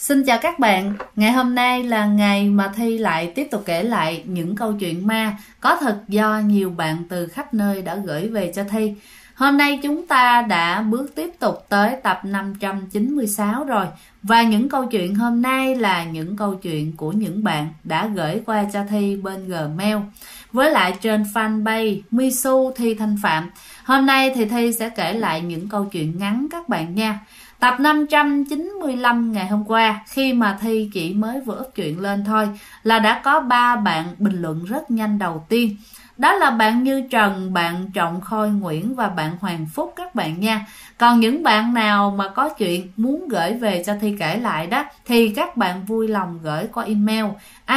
Xin chào các bạn, ngày hôm nay là ngày mà Thi lại tiếp tục kể lại những câu chuyện ma có thật do nhiều bạn từ khắp nơi đã gửi về cho Thi. Hôm nay chúng ta đã bước tiếp tục tới tập 596 rồi. Và những câu chuyện hôm nay là những câu chuyện của những bạn đã gửi qua cho Thi bên Gmail. Với lại trên fanpage Misu Thi Thanh Phạm. Hôm nay thì Thi sẽ kể lại những câu chuyện ngắn các bạn nha. Tập 595 ngày hôm qua, khi mà Thi chỉ mới vừa up chuyện lên thôi, là đã có 3 bạn bình luận rất nhanh đầu tiên. Đó là bạn Như Trần, bạn Trọng Khôi Nguyễn và bạn Hoàng Phúc các bạn nha. Còn những bạn nào mà có chuyện muốn gửi về cho Thi kể lại đó, thì các bạn vui lòng gửi qua email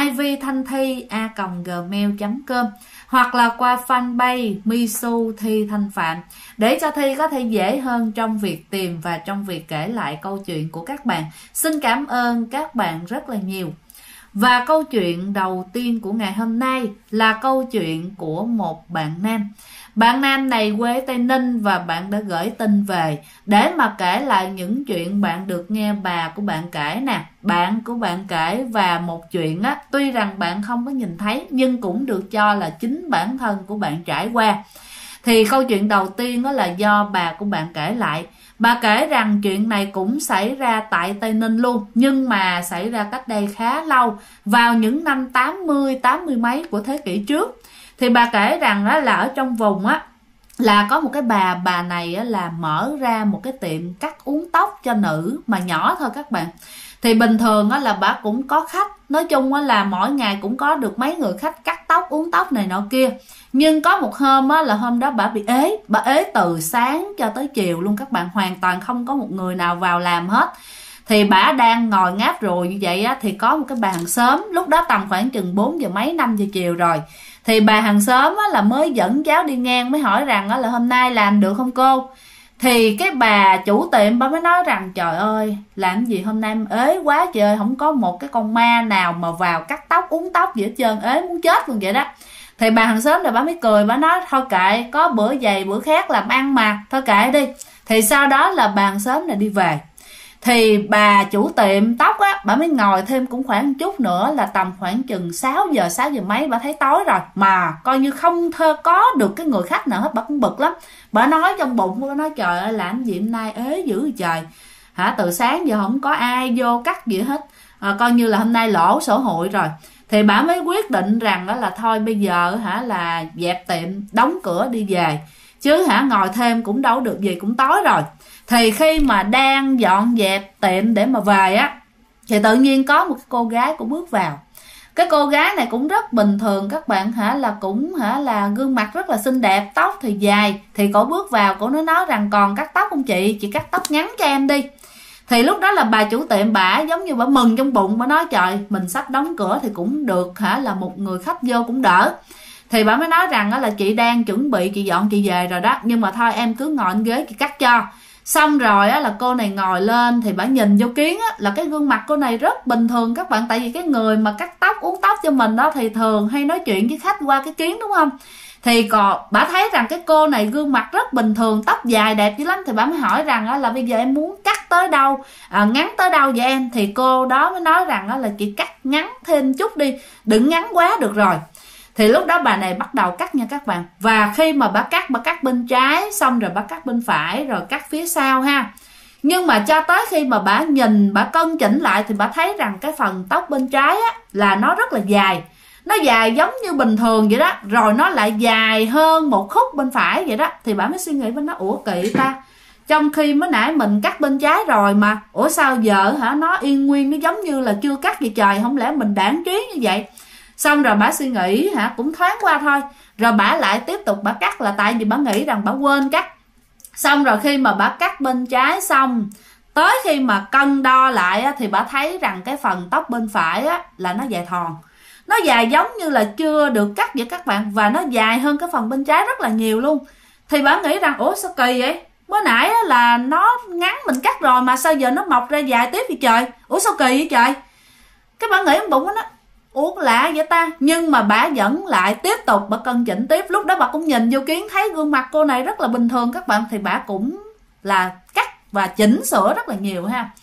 ivthanthi@gmail.com hoặc là qua fanpage Misu Thi Thanh Phạm để cho Thi có thể dễ hơn trong việc tìm và trong việc kể lại câu chuyện của các bạn. Xin cảm ơn các bạn rất là nhiều. Và câu chuyện đầu tiên của ngày hôm nay là câu chuyện của một bạn nam. Bạn nam này quê Tây Ninh và bạn đã gửi tin về để mà kể lại những chuyện bạn được nghe bà của bạn kể nè, bạn của bạn kể, và một chuyện á, tuy rằng bạn không có nhìn thấy nhưng cũng được cho là chính bản thân của bạn trải qua. Thì câu chuyện đầu tiên đó là do bà của bạn kể lại. Bà kể rằng chuyện này cũng xảy ra tại Tây Ninh luôn, nhưng mà xảy ra cách đây khá lâu, vào những năm 80 mấy của thế kỷ trước. Thì bà kể rằng đó là ở trong vùng á, là có một cái bà này á, là mở ra một cái tiệm cắt uốn tóc cho nữ mà nhỏ thôi các bạn. Thì bình thường á, là bà cũng có khách, nói chung á, là mỗi ngày cũng có được mấy người khách cắt tóc, uốn tóc này nọ kia. Nhưng có một hôm á, là hôm đó bà bị ế, bà ế từ sáng cho tới chiều luôn các bạn, hoàn toàn không có một người nào vào làm hết. Thì bà đang ngồi ngáp rồi như vậy á, thì có một cái bà hàng xóm, lúc đó tầm khoảng chừng 4 giờ mấy 5 giờ chiều rồi. Thì bà hàng xóm á, là mới dẫn cháu đi ngang, mới hỏi rằng á, là hôm nay làm được không cô? Thì cái bà chủ tiệm bà mới nói rằng trời ơi, làm gì hôm nay em ế quá trời ơi, không có một cái con ma nào mà vào cắt tóc uốn tóc gì hết trơn, ế muốn chết luôn vậy đó. Thì bà hàng xóm là bà mới cười, bà nói thôi kệ, có bữa dày bữa khác làm ăn mà, thôi kệ đi. Thì sau đó là bà hàng xóm này đi về. Thì bà chủ tiệm tóc á, bà mới ngồi thêm cũng khoảng một chút nữa, là tầm khoảng chừng 6 giờ mấy bà thấy tối rồi, mà coi như không có được cái người khách nào hết. Bà cũng bực lắm, bà nói trong bụng, bà nói trời ơi làm gì hôm nay ế dữ trời hả, từ sáng giờ không có ai vô cắt gì hết, coi như là hôm nay lỗ sổ hụi rồi. Thì bà mới quyết định rằng đó là thôi bây giờ hả là dẹp tiệm đóng cửa đi về, chứ hả ngồi thêm cũng đâu được gì, cũng tối rồi. Thì khi mà đang dọn dẹp tiệm để mà về á, thì tự nhiên có một cái cô gái cũng bước vào. Cái cô gái này cũng rất bình thường các bạn hả, là cũng hả là gương mặt rất là xinh đẹp, tóc thì dài. Thì cổ bước vào, cổ nói rằng còn cắt tóc không chị cắt tóc ngắn cho em đi. Thì lúc đó là bà chủ tiệm bả giống như bả mừng trong bụng, bả nói trời mình sắp đóng cửa thì cũng được hả, là một người khách vô cũng đỡ. Thì bà mới nói rằng là chị đang chuẩn bị chị dọn chị về rồi đó, nhưng mà thôi em cứ ngồi trên ghế chị cắt cho. Xong rồi á, là cô này ngồi lên thì bà nhìn vô kiến á, là cái gương mặt cô này rất bình thường các bạn. Tại vì cái người mà cắt tóc uốn tóc cho mình đó thì thường hay nói chuyện với khách qua cái kiến đúng không. Thì còn bà thấy rằng cái cô này gương mặt rất bình thường, tóc dài đẹp dữ lắm. Thì bà mới hỏi rằng là bây giờ em muốn cắt tới đâu, ngắn tới đâu vậy em? Thì cô đó mới nói rằng là chị cắt ngắn thêm chút đi, đừng ngắn quá được rồi. Thì lúc đó bà này bắt đầu cắt nha các bạn. Và khi mà bà cắt bên trái, xong rồi bà cắt bên phải, rồi cắt phía sau ha. Nhưng mà cho tới khi mà bà nhìn, bà cân chỉnh lại thì bà thấy rằng cái phần tóc bên trái á, là nó rất là dài. Nó dài giống như bình thường vậy đó, rồi nó lại dài hơn một khúc bên phải vậy đó. Thì bà mới suy nghĩ, bà nói ủa kỳ ta, trong khi mới nãy mình cắt bên trái rồi mà, ủa sao giờ hả nó yên nguyên, nó giống như là chưa cắt vậy trời, không lẽ mình đãng trí như vậy. Xong rồi bà suy nghĩ hả, cũng thoáng qua thôi. Rồi bà lại tiếp tục bà cắt, là tại vì bà nghĩ rằng bà quên cắt. Xong rồi khi mà bà cắt bên trái xong, tới khi mà cân đo lại á, thì bà thấy rằng cái phần tóc bên phải á, là nó dài thòn. Nó dài giống như là chưa được cắt vậy các bạn. Và nó dài hơn cái phần bên trái rất là nhiều luôn. Thì bà nghĩ rằng ủa sao kỳ vậy, mới nãy á, là nó ngắn mình cắt rồi mà sao giờ nó mọc ra dài tiếp vậy trời, ủa sao kỳ vậy trời. Cái bà nghĩ trong bụng đó, ủa lạ vậy ta. Nhưng mà bà vẫn lại tiếp tục bà cân chỉnh tiếp. Lúc đó bà cũng nhìn vô kiến thấy gương mặt cô này rất là bình thường các bạn. Thì bà cũng là cắt và chỉnh sửa rất là nhiều ha.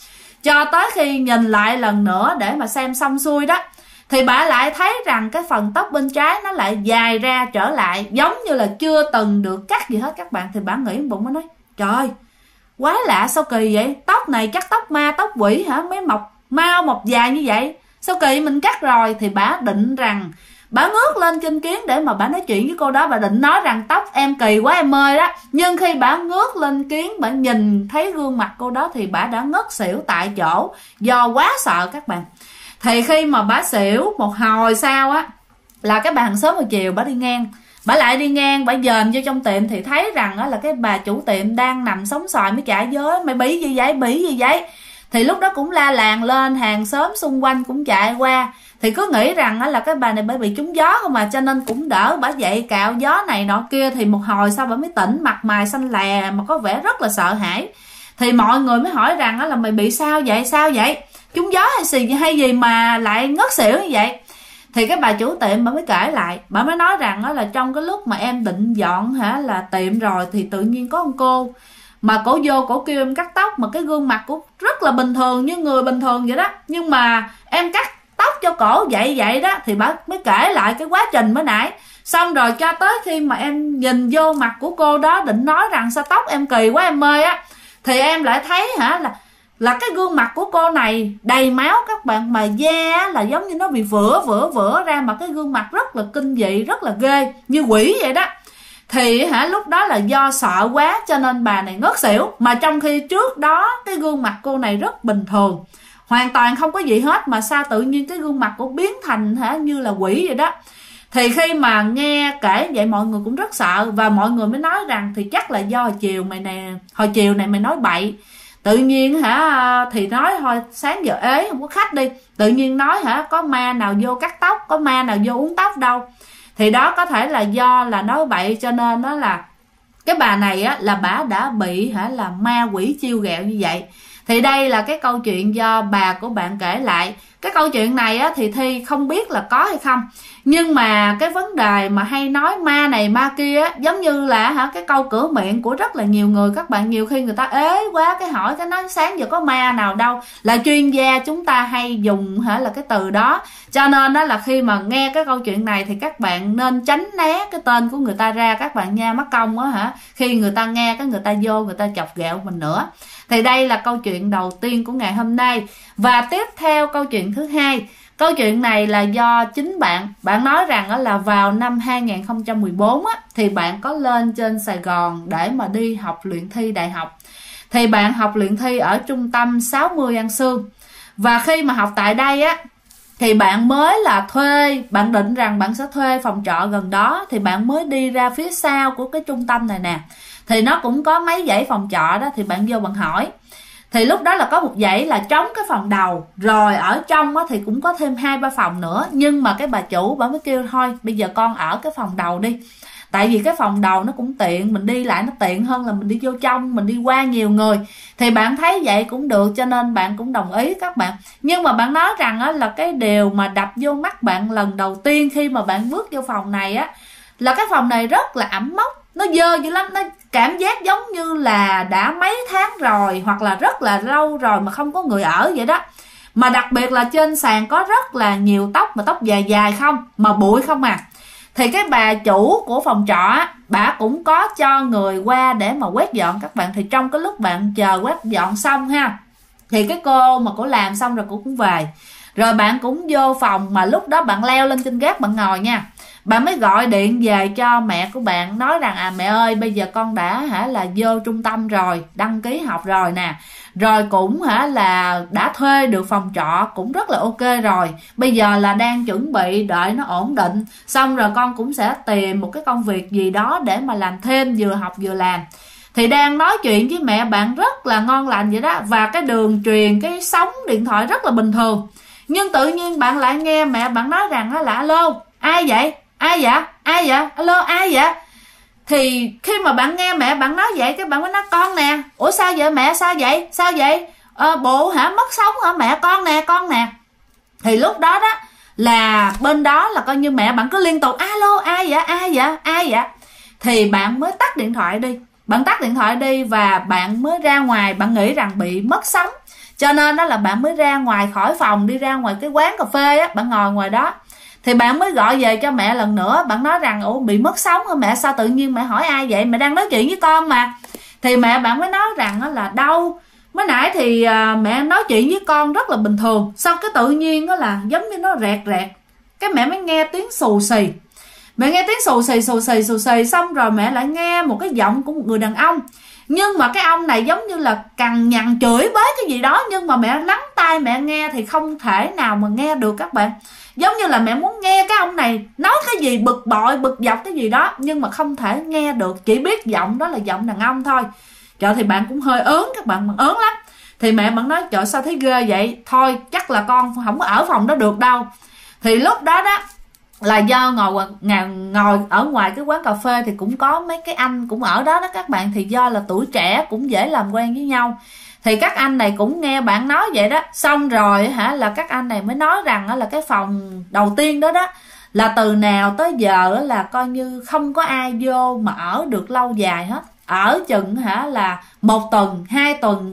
cho tới khi nhìn lại lần nữa để mà xem xong xuôi đó, thì bà lại thấy rằng cái phần tóc bên trái nó lại dài ra trở lại, giống như là chưa từng được cắt gì hết các bạn. Thì bà nghĩ bụng, mới nói trời, quái lạ, sao kỳ vậy, tóc này chắc tóc ma tóc quỷ hả, mới mọc mau mọc dài như vậy, sao kỳ, mình cắt rồi. Thì bà định rằng bà ngước lên trên kiến để mà bà nói chuyện với cô đó, bà định nói rằng tóc em kỳ quá em ơi đó. Nhưng khi bà ngước lên kiến, bà nhìn thấy gương mặt cô đó thì bà đã ngất xỉu tại chỗ do quá sợ các bạn. Thì khi mà bà xỉu một hồi sau á, là cái bà hàng xóm hồi chiều bà đi ngang, bà lại đi ngang, bà dòm vô trong tiệm thì thấy rằng á là cái bà chủ tiệm đang nằm sống xoài mới trả giới. Mày bị gì vậy, bị gì vậy? Thì lúc đó cũng la làng lên, hàng xóm xung quanh cũng chạy qua, thì cứ nghĩ rằng là cái bà này bởi bị trúng gió không mà, cho nên cũng đỡ bà dậy cạo gió này nọ kia. Thì một hồi sau bà mới tỉnh, mặt mày xanh lè mà có vẻ rất là sợ hãi. Thì mọi người mới hỏi rằng là mày bị sao vậy, sao vậy, trúng gió hay gì mà lại ngất xỉu như vậy? Thì cái bà chủ tiệm bà mới kể lại, bà mới nói rằng là trong cái lúc mà em định dọn là tiệm rồi, thì tự nhiên có con cô mà cổ vô cổ kêu em cắt tóc, mà cái gương mặt của rất là bình thường như người bình thường vậy đó, nhưng mà em cắt tóc cho cổ vậy đó. Thì bà mới kể lại cái quá trình mới nãy. Xong rồi cho tới khi mà em nhìn vô mặt của cô đó định nói rằng sao tóc em kỳ quá em ơi á, thì em lại thấy là cái gương mặt của cô này đầy máu các bạn, mà da là giống như nó bị vữa ra, mà cái gương mặt rất là kinh dị, rất là ghê, như quỷ vậy đó. Thì lúc đó là do sợ quá cho nên bà này ngất xỉu, mà trong khi trước đó cái gương mặt cô này rất bình thường, hoàn toàn không có gì hết, mà sao tự nhiên cái gương mặt cô biến thành như là quỷ vậy đó. Thì khi mà nghe kể vậy mọi người cũng rất sợ, và mọi người mới nói rằng thì chắc là do hồi chiều này mày nói bậy, tự nhiên thì nói thôi sáng giờ ế không có khách đi, tự nhiên nói có ma nào vô cắt tóc, có ma nào vô uống tóc đâu. Thì đó có thể là do là nói bậy, cho nên đó là cái bà này là bà đã bị là ma quỷ chiêu ghẹo như vậy. Thì đây là cái câu chuyện do bà của bạn kể lại. Cái câu chuyện này thì Thi không biết là có hay không, nhưng mà cái vấn đề mà hay nói ma này ma kia giống như là cái câu cửa miệng của rất là nhiều người các bạn. Nhiều khi người ta ế quá cái hỏi cái nói sáng giờ có ma nào đâu, là chuyên gia chúng ta hay dùng là cái từ đó. Cho nên đó là khi mà nghe cái câu chuyện này thì các bạn nên tránh né cái tên của người ta ra các bạn nha, mắc công khi người ta nghe cái người ta vô người ta chọc ghẹo mình nữa. Thì đây là câu chuyện đầu tiên của ngày hôm nay. Và tiếp theo câu chuyện thứ hai. Câu chuyện này là do chính bạn nói rằng là vào năm 2014 thì bạn có lên trên Sài Gòn để mà đi học luyện thi đại học. Thì bạn học luyện thi ở trung tâm 60 An Sương. Và khi mà học tại đây thì bạn mới là thuê, bạn định rằng bạn sẽ thuê phòng trọ gần đó, thì bạn mới đi ra phía sau của cái trung tâm này nè. Thì nó cũng có mấy dãy phòng trọ đó, thì bạn vô bạn hỏi. Thì lúc đó là có một dãy là trống cái phòng đầu, rồi ở trong thì cũng có thêm 2-3 phòng nữa. Nhưng mà cái bà chủ bà mới kêu thôi bây giờ con ở cái phòng đầu đi, tại vì cái phòng đầu nó cũng tiện, mình đi lại nó tiện hơn là mình đi vô trong, mình đi qua nhiều người. Thì bạn thấy vậy cũng được cho nên bạn cũng đồng ý các bạn. Nhưng mà bạn nói rằng là cái điều mà đập vô mắt bạn lần đầu tiên khi mà bạn bước vô phòng này là cái phòng này rất là ẩm mốc, nó dơ dữ lắm, nó cảm giác giống như là đã mấy tháng rồi hoặc là rất là lâu rồi mà không có người ở vậy đó. Mà đặc biệt là trên sàn có rất là nhiều tóc, mà tóc dài dài không, mà bụi không à. Thì cái bà chủ của phòng trọ bà cũng có cho người qua để mà quét dọn các bạn. Thì trong cái lúc bạn chờ quét dọn xong thì cái cô mà cổ làm xong rồi cô cũng về. Rồi bạn cũng vô phòng, mà lúc đó bạn leo lên trên gác bạn ngồi nha. Bạn mới gọi điện về cho mẹ của bạn, nói rằng mẹ ơi bây giờ con đã là vô trung tâm rồi, đăng ký học rồi nè, rồi cũng là đã thuê được phòng trọ cũng rất là ok rồi, bây giờ là đang chuẩn bị đợi nó ổn định xong rồi con cũng sẽ tìm một cái công việc gì đó để mà làm thêm, vừa học vừa làm. Thì đang nói chuyện với mẹ bạn rất là ngon lành vậy đó, và cái đường truyền cái sóng điện thoại rất là bình thường. Nhưng tự nhiên bạn lại nghe mẹ bạn nói rằng là alo, ai vậy? Ai vậy? Ai vậy? Alo, ai vậy? Thì khi mà bạn nghe mẹ bạn nói vậy, cái bạn mới nói con nè. Ủa sao vậy mẹ? Sao vậy? Sao vậy? Bộ mất sóng hả mẹ? Con nè. Thì lúc đó là bên đó là coi như mẹ bạn cứ liên tục alo, ai vậy? Ai vậy? Ai vậy? Thì bạn mới tắt điện thoại đi. Bạn tắt điện thoại đi và bạn mới ra ngoài, bạn nghĩ rằng bị mất sóng. Cho nên đó là bạn mới ra ngoài khỏi phòng, đi ra ngoài cái quán cà phê á, bạn ngồi ngoài đó thì bạn mới gọi về cho mẹ lần nữa. Bạn nói rằng ủa bị mất sóng hả mẹ, sao tự nhiên mẹ hỏi ai vậy, mẹ đang nói chuyện với con mà. Thì mẹ bạn mới nói rằng là đâu, mới nãy thì mẹ nói chuyện với con rất là bình thường, xong cái tự nhiên đó là giống như nó rẹt rẹt, cái mẹ mới nghe tiếng xù xì. Mẹ nghe tiếng xù xì xong rồi mẹ lại nghe một cái giọng của một người đàn ông, nhưng mà cái ông này giống như là cằn nhằn chửi bới cái gì đó, nhưng mà mẹ lắng tai mẹ nghe thì không thể nào mà nghe được các bạn. Giống như là mẹ muốn nghe cái ông này nói cái gì bực bội bực dọc cái gì đó, nhưng mà không thể nghe được, chỉ biết giọng đó là giọng đàn ông thôi. Trời, thì bạn cũng hơi ớn, các bạn ớn lắm. Thì mẹ bạn nói trời sao thấy ghê vậy, thôi chắc là con không có ở phòng đó được đâu. Thì lúc đó đó là do ngồi ở ngoài cái quán cà phê thì cũng có mấy cái anh cũng ở đó đó các bạn. Thì do là tuổi trẻ cũng dễ làm quen với nhau, thì các anh này cũng nghe bạn nói vậy đó. Xong rồi là các anh này mới nói rằng là cái phòng đầu tiên đó đó là từ nào tới giờ là coi như không có ai vô mà ở được lâu dài hết. Ở chừng là 1 tuần 2 tuần,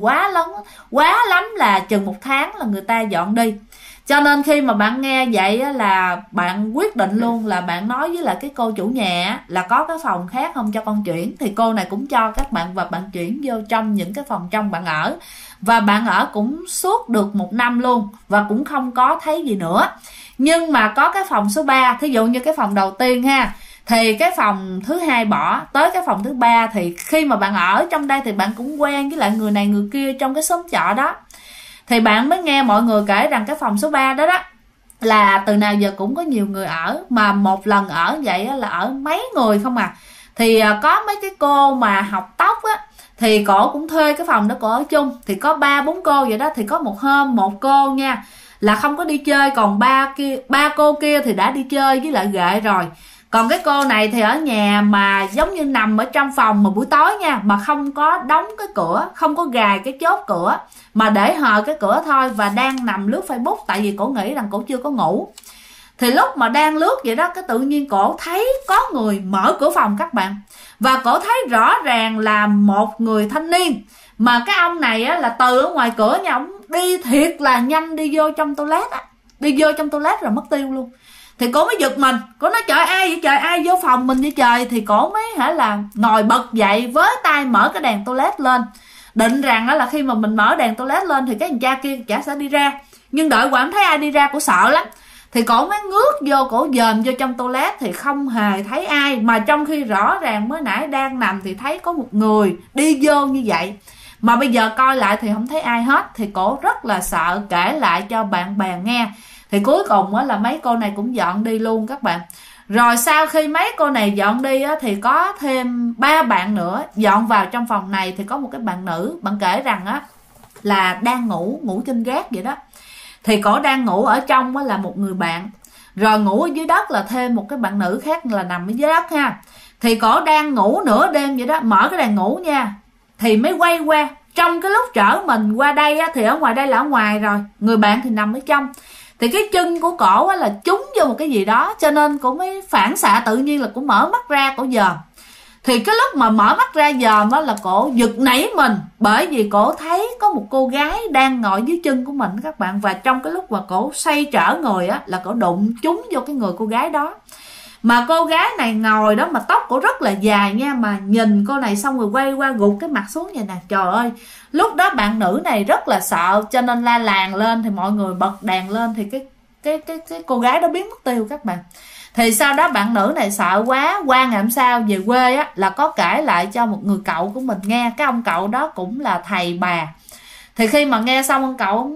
quá lắm là chừng 1 tháng là người ta dọn đi. Cho nên khi mà bạn nghe vậy là bạn quyết định luôn là bạn nói với lại cái cô chủ nhà là có cái phòng khác không cho con chuyển. Thì cô này cũng cho các bạn và bạn chuyển vô trong những cái phòng trong bạn ở. Và bạn ở cũng suốt được 1 năm luôn và cũng không có thấy gì nữa. Nhưng mà có cái phòng số 3, thí dụ như cái phòng đầu tiên ha, thì cái phòng thứ 2 bỏ, tới cái phòng thứ 3 thì khi mà bạn ở trong đây thì bạn cũng quen với lại người này người kia trong cái xóm trọ đó. Thì bạn mới nghe mọi người kể rằng cái phòng số 3 đó đó là từ nào giờ cũng có nhiều người ở, mà một lần ở vậy là ở mấy người không à. Thì có mấy cái cô mà học tóc á, thì cổ cũng thuê cái phòng đó cổ ở chung. Thì có 3-4 cô vậy đó. Thì có một hôm một cô nha là không có đi chơi, còn ba cô kia thì đã đi chơi với lại ghệ rồi. Còn cái cô này thì ở nhà mà giống như nằm ở trong phòng mà buổi tối nha, mà không có đóng cái cửa, không có gài cái chốt cửa, mà để hờ cái cửa thôi, và đang nằm lướt Facebook, tại vì cổ nghĩ rằng cổ chưa có ngủ. Thì lúc mà đang lướt vậy đó, cái tự nhiên cổ thấy có người mở cửa phòng các bạn. Và cổ thấy rõ ràng là một người thanh niên, mà cái ông này á, là từ ở ngoài cửa nhà ông đi thiệt là nhanh, đi vô trong toilet á, đi vô trong toilet rồi mất tiêu luôn. Thì cổ mới giật mình, cổ nói trời ai vậy trời, ai vô phòng mình vậy trời. Thì cổ mới là ngồi bật dậy với tay mở cái đèn toilet lên, định rằng là khi mà mình mở đèn toilet lên thì cái thằng cha kia chả sẽ đi ra. Nhưng đợi quả không thấy ai đi ra, cổ sợ lắm. Thì cổ mới ngước vô, cổ dòm vô trong toilet thì không hề thấy ai, mà trong khi rõ ràng mới nãy đang nằm thì thấy có một người đi vô như vậy, mà bây giờ coi lại thì không thấy ai hết. Thì cổ rất là sợ, kể lại cho bạn bè nghe. Thì cuối cùng là mấy cô này cũng dọn đi luôn các bạn. Rồi sau khi mấy cô này dọn đi á, thì có thêm 3 bạn nữa dọn vào trong phòng này. Thì có một cái bạn nữ, bạn kể rằng á là đang ngủ trên gác vậy đó. Thì cổ đang ngủ ở trong á là một người bạn, rồi ngủ ở dưới đất là thêm một cái bạn nữ khác là nằm ở dưới đất ha. Thì cổ đang ngủ nửa đêm vậy đó, mở cái đèn ngủ nha, thì mới quay qua. Trong cái lúc chở mình qua đây á, thì ở ngoài đây là ở ngoài rồi, người bạn thì nằm ở trong. Thì cái chân của cổ là trúng vô một cái gì đó, cho nên cổ mới phản xạ tự nhiên là cổ mở mắt ra, cổ dòm. Thì cái lúc mà mở mắt ra dòm đó là cổ giật nảy mình, bởi vì cổ thấy có một cô gái đang ngồi dưới chân của mình các bạn. Và trong cái lúc mà cổ xoay trở người á, là cổ đụng trúng vô cái người cô gái đó. Mà cô gái này ngồi đó mà tóc cổ rất là dài nha, mà nhìn cô này xong rồi quay qua gục cái mặt xuống vậy nè. Trời ơi, lúc đó bạn nữ này rất là sợ, cho nên la làng lên. Thì mọi người bật đèn lên thì cái cô gái đó biến mất tiêu các bạn. Thì sau đó bạn nữ này sợ quá, qua ngày hôm sau về quê á, là có kể lại cho một người cậu của mình nghe. Cái ông cậu đó cũng là thầy bà. Thì khi mà nghe xong ông cậu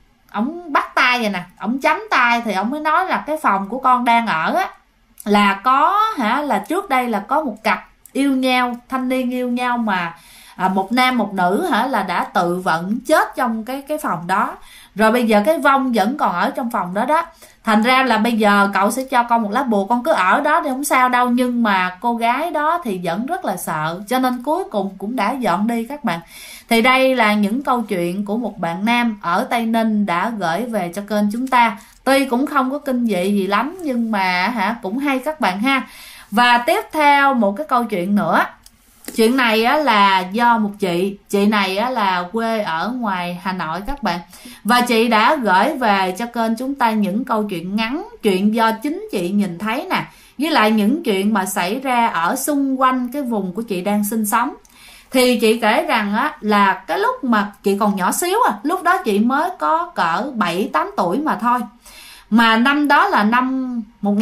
ổng bắt tay vậy nè, ổng chấm tay, thì ổng mới nói là cái phòng của con đang ở á là có là trước đây là có một cặp yêu nhau, thanh niên yêu nhau mà một nam một nữ là đã tự vận chết trong cái phòng đó. Rồi bây giờ cái vong vẫn còn ở trong phòng đó đó. Thành ra là bây giờ cậu sẽ cho con một lá bùa, con cứ ở đó thì không sao đâu. Nhưng mà cô gái đó thì vẫn rất là sợ, cho nên cuối cùng cũng đã dọn đi các bạn. Thì đây là những câu chuyện của một bạn nam ở Tây Ninh đã gửi về cho kênh chúng ta. Tuy cũng không có kinh dị gì lắm, nhưng mà cũng hay các bạn ha. Và tiếp theo một cái câu chuyện nữa Chuyện này á, là do một chị này á, là quê ở ngoài Hà Nội các bạn, và chị đã gửi về cho kênh chúng ta những câu chuyện ngắn, chuyện do chính chị nhìn thấy nè, với lại những chuyện mà xảy ra ở xung quanh cái vùng của chị đang sinh sống. Thì chị kể rằng á, là cái lúc mà chị còn nhỏ xíu lúc đó chị mới có cỡ 7-8 tuổi mà thôi. Mà năm đó là năm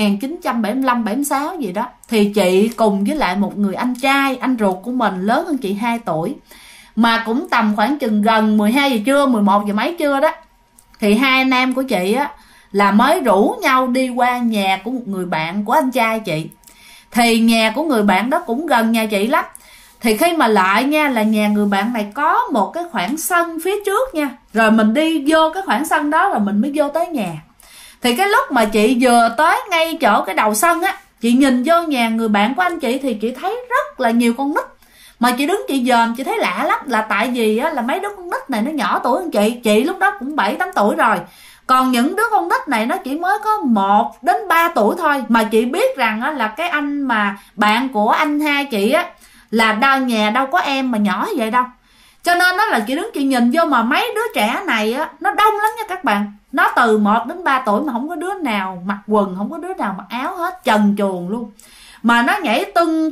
1975-76 gì đó. Thì chị cùng với lại một người anh trai, anh ruột của mình lớn hơn chị 2 tuổi. Mà cũng tầm khoảng chừng gần 12 giờ trưa, 11 giờ mấy trưa đó. Thì hai anh em của chị á là mới rủ nhau đi qua nhà của một người bạn của anh trai chị. Thì nhà của người bạn đó cũng gần nhà chị lắm. Thì khi mà lại nha, là nhà người bạn này có một cái khoảng sân phía trước nha. Rồi mình đi vô cái khoảng sân đó rồi mình mới vô tới nhà. Thì cái lúc mà chị vừa tới ngay chỗ cái đầu sân á, chị nhìn vô nhà người bạn của anh chị thì chị thấy rất là nhiều con nít. Mà chị đứng chị dòm chị thấy lạ lắm, là tại vì á, là mấy đứa con nít này nó nhỏ tuổi hơn chị lúc đó cũng 7-8 tuổi rồi. Còn những đứa con nít này nó chỉ mới có 1-3 tuổi thôi. Mà chị biết rằng á, là cái anh mà bạn của anh hai chị á, là nhà đâu có em mà nhỏ như vậy đâu. Cho nên đó là chị đứng chị nhìn vô mà mấy đứa trẻ này á, nó đông lắm nha các bạn. Nó từ 1-3 tuổi mà không có đứa nào mặc quần, không có đứa nào mặc áo hết, trần truồng luôn. Mà nó nhảy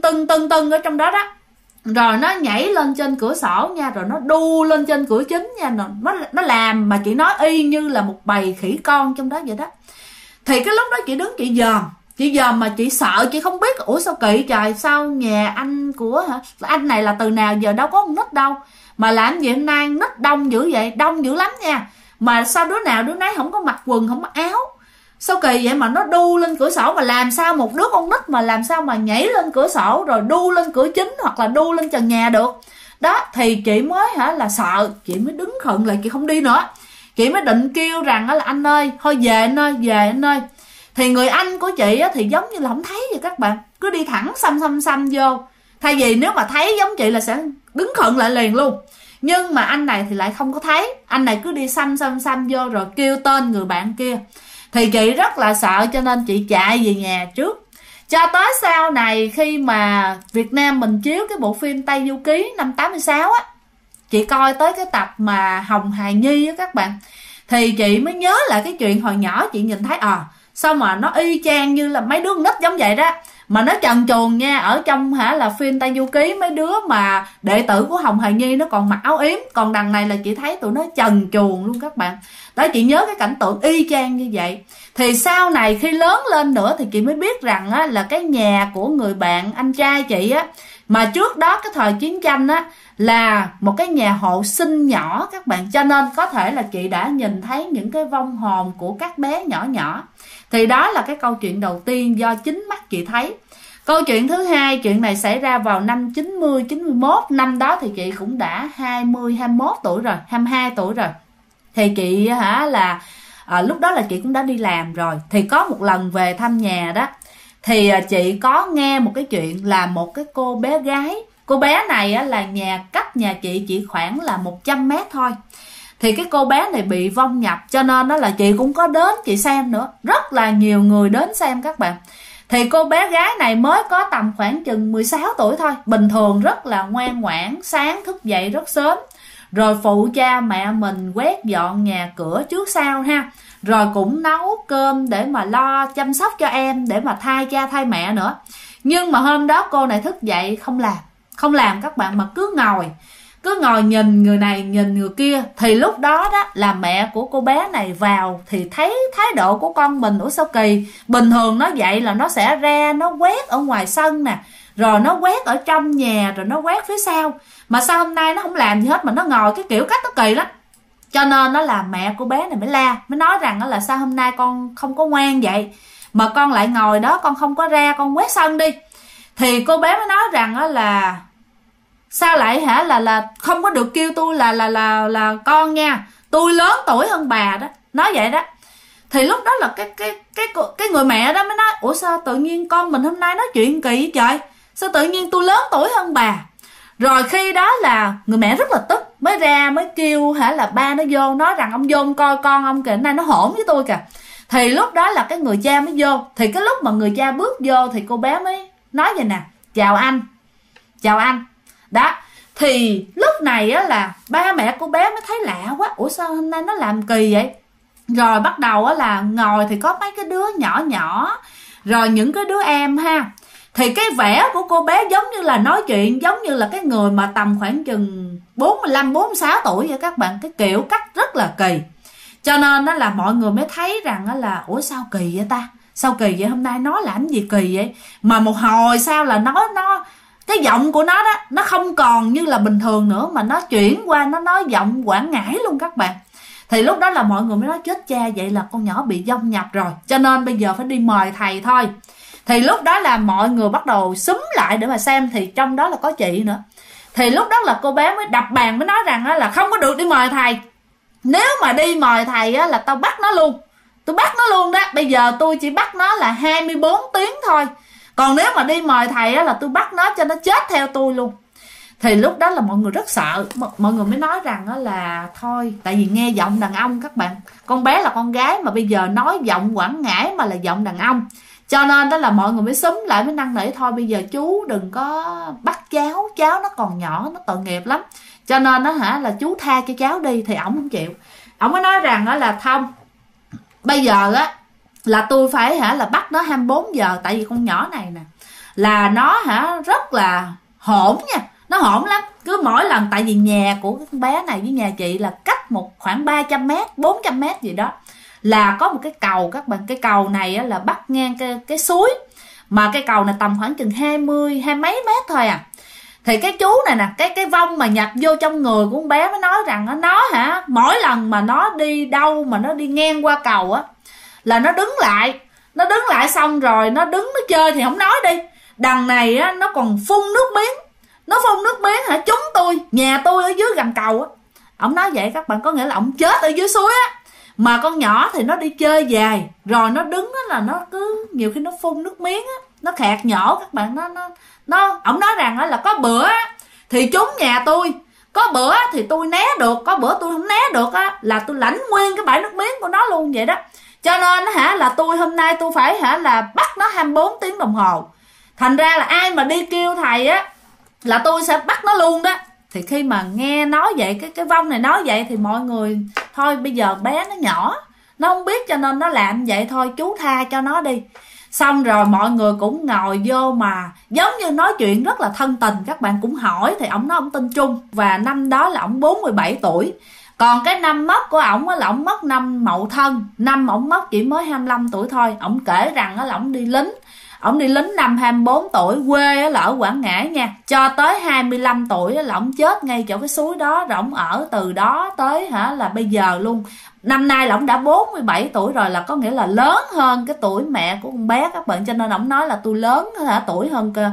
tưng ở trong đó đó. Rồi nó nhảy lên trên cửa sổ nha, rồi nó đu lên trên cửa chính nha, nó làm mà chị nói y như là một bầy khỉ con trong đó vậy đó. Thì cái lúc đó chị đứng chị dòm mà chị sợ, chị không biết ủa sao kỳ trời, sao nhà anh của anh này là từ nào giờ đâu có con nít đâu mà làm gì hôm nay nít đông dữ vậy, đông dữ lắm nha. Mà sao đứa nào đứa nấy không có mặc quần, không có áo, sao kỳ vậy mà nó đu lên cửa sổ. Mà làm sao một đứa con nít mà làm sao mà nhảy lên cửa sổ rồi đu lên cửa chính hoặc là đu lên trần nhà được đó. Thì chị mới là sợ, chị mới đứng khựng lại, chị không đi nữa. Chị mới định kêu rằng là anh ơi thôi về anh ơi. Thì người anh của chị thì giống như là không thấy vậy các bạn, cứ đi thẳng xăm vô. Thay vì nếu mà thấy giống chị là sẽ đứng khựng lại liền luôn. Nhưng mà anh này thì lại không có thấy, anh này cứ đi xăm vô rồi kêu tên người bạn kia. Thì chị rất là sợ cho nên chị chạy về nhà trước. Cho tới sau này khi mà Việt Nam mình chiếu cái bộ phim Tây Du Ký năm 86 á, chị coi tới cái tập mà Hồng Hài Nhi á các bạn, thì chị mới nhớ lại cái chuyện hồi nhỏ chị nhìn thấy sao mà nó y chang như là mấy đứa nít giống vậy đó. Mà nó trần truồng nha, ở trong là phim Tây Du Ký mấy đứa mà đệ tử của Hồng Hài Nhi nó còn mặc áo yếm, còn đằng này là chị thấy tụi nó trần truồng luôn các bạn. Đó, chị nhớ cái cảnh tượng y chang như vậy. Thì sau này khi lớn lên nữa thì chị mới biết rằng á, là cái nhà của người bạn anh trai chị á, mà trước đó cái thời chiến tranh á, là một cái nhà hộ sinh nhỏ các bạn. Cho nên có thể là chị đã nhìn thấy những cái vong hồn của các bé nhỏ nhỏ. Thì đó là cái câu chuyện đầu tiên do chính mắt chị thấy. Câu chuyện thứ hai, chuyện này xảy ra vào năm 90-91. Năm đó thì chị cũng đã 20-21 tuổi rồi, 22 tuổi rồi. Thì chị lúc đó là chị cũng đã đi làm rồi. Thì có một lần về thăm nhà đó, thì chị có nghe một cái chuyện là một cái cô bé gái. Cô bé này là nhà cách nhà chị chỉ khoảng là 100 mét thôi. Thì cái cô bé này bị vong nhập, cho nên đó là chị cũng có đến chị xem nữa. Rất là nhiều người đến xem các bạn. Thì cô bé gái này mới có tầm khoảng chừng 16 tuổi thôi. Bình thường rất là ngoan ngoãn, sáng thức dậy rất sớm, rồi phụ cha mẹ mình quét dọn nhà cửa trước sau ha. Rồi cũng nấu cơm để mà lo chăm sóc cho em, để mà thay cha thay mẹ nữa. Nhưng mà hôm đó cô này thức dậy không làm các bạn, mà cứ ngồi nhìn người này nhìn người kia. Thì lúc đó đó là mẹ của cô bé này vào thì thấy thái độ của con mình ủa sao kỳ. Bình thường nó dậy là nó sẽ ra nó quét ở ngoài sân nè, rồi nó quét ở trong nhà, rồi nó quét phía sau. Mà sao hôm nay nó không làm gì hết mà nó ngồi cái kiểu cách nó kỳ lắm. Cho nên nó là mẹ cô bé này mới nói rằng là sao hôm nay con không có ngoan vậy mà con lại ngồi đó, con không có ra con quét sân đi. Thì cô bé mới nói rằng là sao lại là không có được kêu tôi là con nha, tôi lớn tuổi hơn bà đó, nói vậy đó. Thì lúc đó là cái người mẹ đó mới nói ủa sao tự nhiên con mình hôm nay nói chuyện kỳ vậy trời, sao tự nhiên tôi lớn tuổi hơn bà. Rồi khi đó là người mẹ rất là tức, mới kêu là ba nó vô, nói rằng ông vô coi con ông kìa, hôm nay nó hỗn với tôi kìa. Thì lúc đó là cái người cha mới vô. Thì cái lúc mà người cha bước vô thì cô bé mới nói vậy nè, chào anh. Đó, thì lúc này á là ba mẹ cô bé mới thấy lạ quá, ủa sao hôm nay nó làm kỳ vậy. Rồi bắt đầu á là ngồi thì có mấy cái đứa nhỏ nhỏ, rồi những cái đứa em ha. Thì cái vẻ của cô bé giống như là nói chuyện giống như là cái người mà tầm khoảng chừng 45, 46 tuổi vậy các bạn. Cái kiểu cắt rất là kỳ. Cho nên đó là mọi người mới thấy rằng đó là ủa sao kỳ vậy ta? Sao kỳ vậy? Hôm nay nó làm gì kỳ vậy? Mà một hồi sau là nó cái giọng của nó đó, nó không còn như là bình thường nữa, mà nó chuyển qua nó nói giọng Quảng Ngãi luôn các bạn. Thì lúc đó là mọi người mới nói chết cha, vậy là con nhỏ bị vong nhập rồi, cho nên bây giờ phải đi mời thầy thôi. Thì lúc đó là mọi người bắt đầu xúm lại để mà xem, thì trong đó là có chị nữa. Thì lúc đó là cô bé mới đập bàn mới nói rằng là không có được đi mời thầy. Nếu mà đi mời thầy á là tao bắt nó luôn. Tôi bắt nó luôn đó. Bây giờ tôi chỉ bắt nó là 24 tiếng thôi. Còn nếu mà đi mời thầy á là tôi bắt nó cho nó chết theo tôi luôn. Thì lúc đó là mọi người rất sợ. Mọi người mới nói rằng là thôi, tại vì nghe giọng đàn ông các bạn. Con bé là con gái mà bây giờ nói giọng Quảng Ngãi mà là giọng đàn ông. Cho nên đó là mọi người mới xúm lại, mới năn nỉ thôi bây giờ chú đừng có bắt cháu nó còn nhỏ, nó tội nghiệp lắm. Cho nên đó là chú tha cho cháu đi. Thì ổng không chịu. Ổng mới nói rằng là không, bây giờ á là tôi phải là bắt nó 24 giờ. Tại vì con nhỏ này nè là nó rất là hỗn nha, nó hỗn lắm. Cứ mỗi lần, tại vì nhà của con bé này với nhà chị là cách khoảng 300m 400m gì đó, là có một cái cầu các bạn. Cái cầu này á, là bắt ngang cái suối, mà cái cầu này tầm khoảng chừng 20 mấy mét thôi à. Thì cái chú này nè, cái vong mà nhập vô trong người của con bé mới nói rằng nó mỗi lần mà nó đi đâu mà nó đi ngang qua cầu á là nó đứng lại xong rồi nó đứng nó chơi thì không nói đi. Đằng này á nó còn phun nước miếng trúng tôi, nhà tôi ở dưới gầm cầu á. Ổng nói vậy các bạn, có nghĩa là ổng chết ở dưới suối á, mà con nhỏ thì nó đi chơi về rồi nó đứng á là nó cứ nhiều khi nó phun nước miếng á, nó khạc nhổ các bạn. Nó ổng nói rằng là có bữa thì trúng nhà tôi, có bữa thì tôi né được, có bữa tôi không né được á là tôi lãnh nguyên cái bãi nước miếng của nó luôn vậy đó. Cho nên là tôi hôm nay tôi phải là bắt nó 24 tiếng đồng hồ. Thành ra là ai mà đi kêu thầy á là tôi sẽ bắt nó luôn đó. Thì khi mà nghe nói vậy, cái vong này nói vậy thì mọi người thôi bây giờ bé nó nhỏ, nó không biết cho nên nó làm vậy thôi, chú tha cho nó đi. Xong rồi mọi người cũng ngồi vô mà giống như nói chuyện rất là thân tình. Các bạn cũng hỏi thì ổng nói ổng tên Trung, và năm đó là ổng 47 tuổi. Còn cái năm mất của ổng là ổng mất năm Mậu Thân, năm ổng mất chỉ mới 25 tuổi thôi. Ổng kể rằng là ổng đi lính. Ổng đi lính năm 24 tuổi, quê là ở Quảng Ngãi nha. Cho tới 25 tuổi là ổng chết ngay chỗ cái suối đó. Rồi ổng ở từ đó tới là bây giờ luôn. Năm nay là ổng đã 47 tuổi rồi, là có nghĩa là lớn hơn cái tuổi mẹ của con bé các bạn. Cho nên ổng nói là tôi lớn tuổi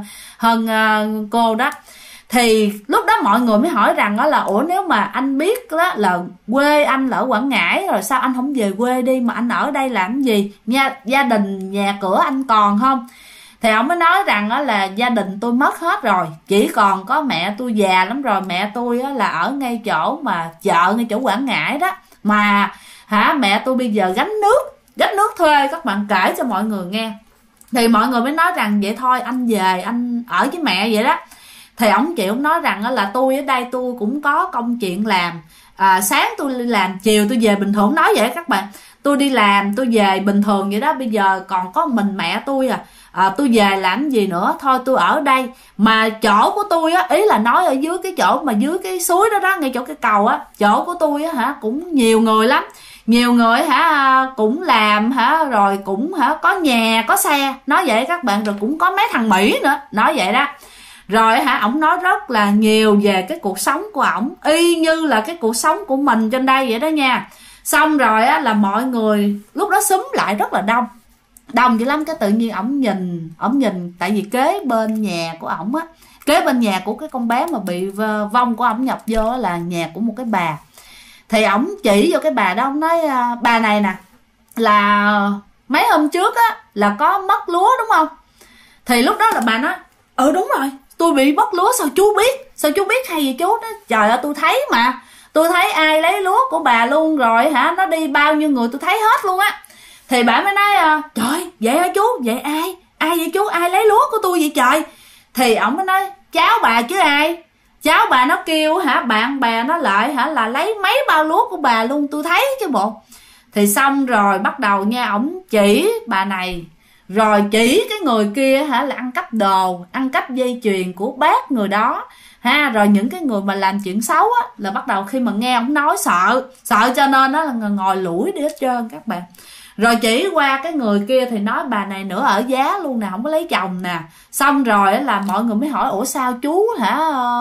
hơn cô đó. Thì lúc đó mọi người mới hỏi rằng đó là ủa nếu mà anh biết đó là quê anh là ở Quảng Ngãi rồi, sao anh không về quê đi mà anh ở đây làm gì nha, gia đình nhà cửa anh còn không? Thì ông mới nói rằng đó là gia đình tôi mất hết rồi, chỉ còn có mẹ tôi già lắm rồi. Mẹ tôi là ở ngay chỗ mà chợ ngay chỗ Quảng Ngãi đó, mà mẹ tôi bây giờ gánh nước thuê. Các bạn kể cho mọi người nghe. Thì mọi người mới nói rằng vậy thôi anh về anh ở với mẹ vậy đó. Thì ổng chịu, ổng nói rằng là tôi ở đây tôi cũng có công chuyện làm, sáng tôi đi làm chiều tôi về bình thường. Nói vậy các bạn, tôi đi làm tôi về bình thường vậy đó. Bây giờ còn có mình mẹ tôi tôi về làm gì nữa, thôi tôi ở đây. Mà chỗ của tôi ý là nói ở dưới cái chỗ mà dưới cái suối đó ngay chỗ cái cầu chỗ của tôi cũng nhiều người lắm. Nhiều người cũng làm rồi cũng có nhà có xe. Nói vậy các bạn, rồi cũng có mấy thằng Mỹ nữa. Nói vậy đó. Rồi ổng nói rất là nhiều về cái cuộc sống của ổng, y như là cái cuộc sống của mình trên đây vậy đó nha. Xong rồi là mọi người lúc đó xúm lại rất là đông dữ lắm. Cái tự nhiên ổng nhìn tại vì kế bên nhà của ổng kế bên nhà của cái con bé mà bị vong của ổng nhập vô là nhà của một cái bà. Thì ổng chỉ vô cái bà đó, ổng nói bà này nè là mấy hôm trước là có mất lúa đúng không? Thì lúc đó là bà nói đúng rồi, tôi bị mất lúa. Sao chú biết hay gì chú? Đó trời ơi, tôi thấy ai lấy lúa của bà luôn rồi nó đi bao nhiêu người tôi thấy hết luôn á. Thì bà mới nói trời vậy hả chú? Vậy ai vậy chú? Ai lấy lúa của tôi vậy trời? Thì ổng mới nói cháu bà chứ ai. cháu bà nó kêu hả, bạn bè nó lại hả là lấy mấy bao lúa của bà luôn, tôi thấy chứ bộ. Thì xong rồi bắt đầu nha, ổng chỉ bà này, rồi chỉ cái người kia hả là ăn cắp đồ, ăn cắp dây chuyền của bác người đó ha. Rồi những cái người mà làm chuyện xấu á là bắt đầu khi mà nghe ổng nói sợ cho nên nó là ngồi lủi đi hết trơn các bạn. Rồi chỉ qua cái người kia thì nói bà này nửa ở giá luôn nè, không có lấy chồng nè. Xong rồi là mọi người mới hỏi ủa sao chú hả,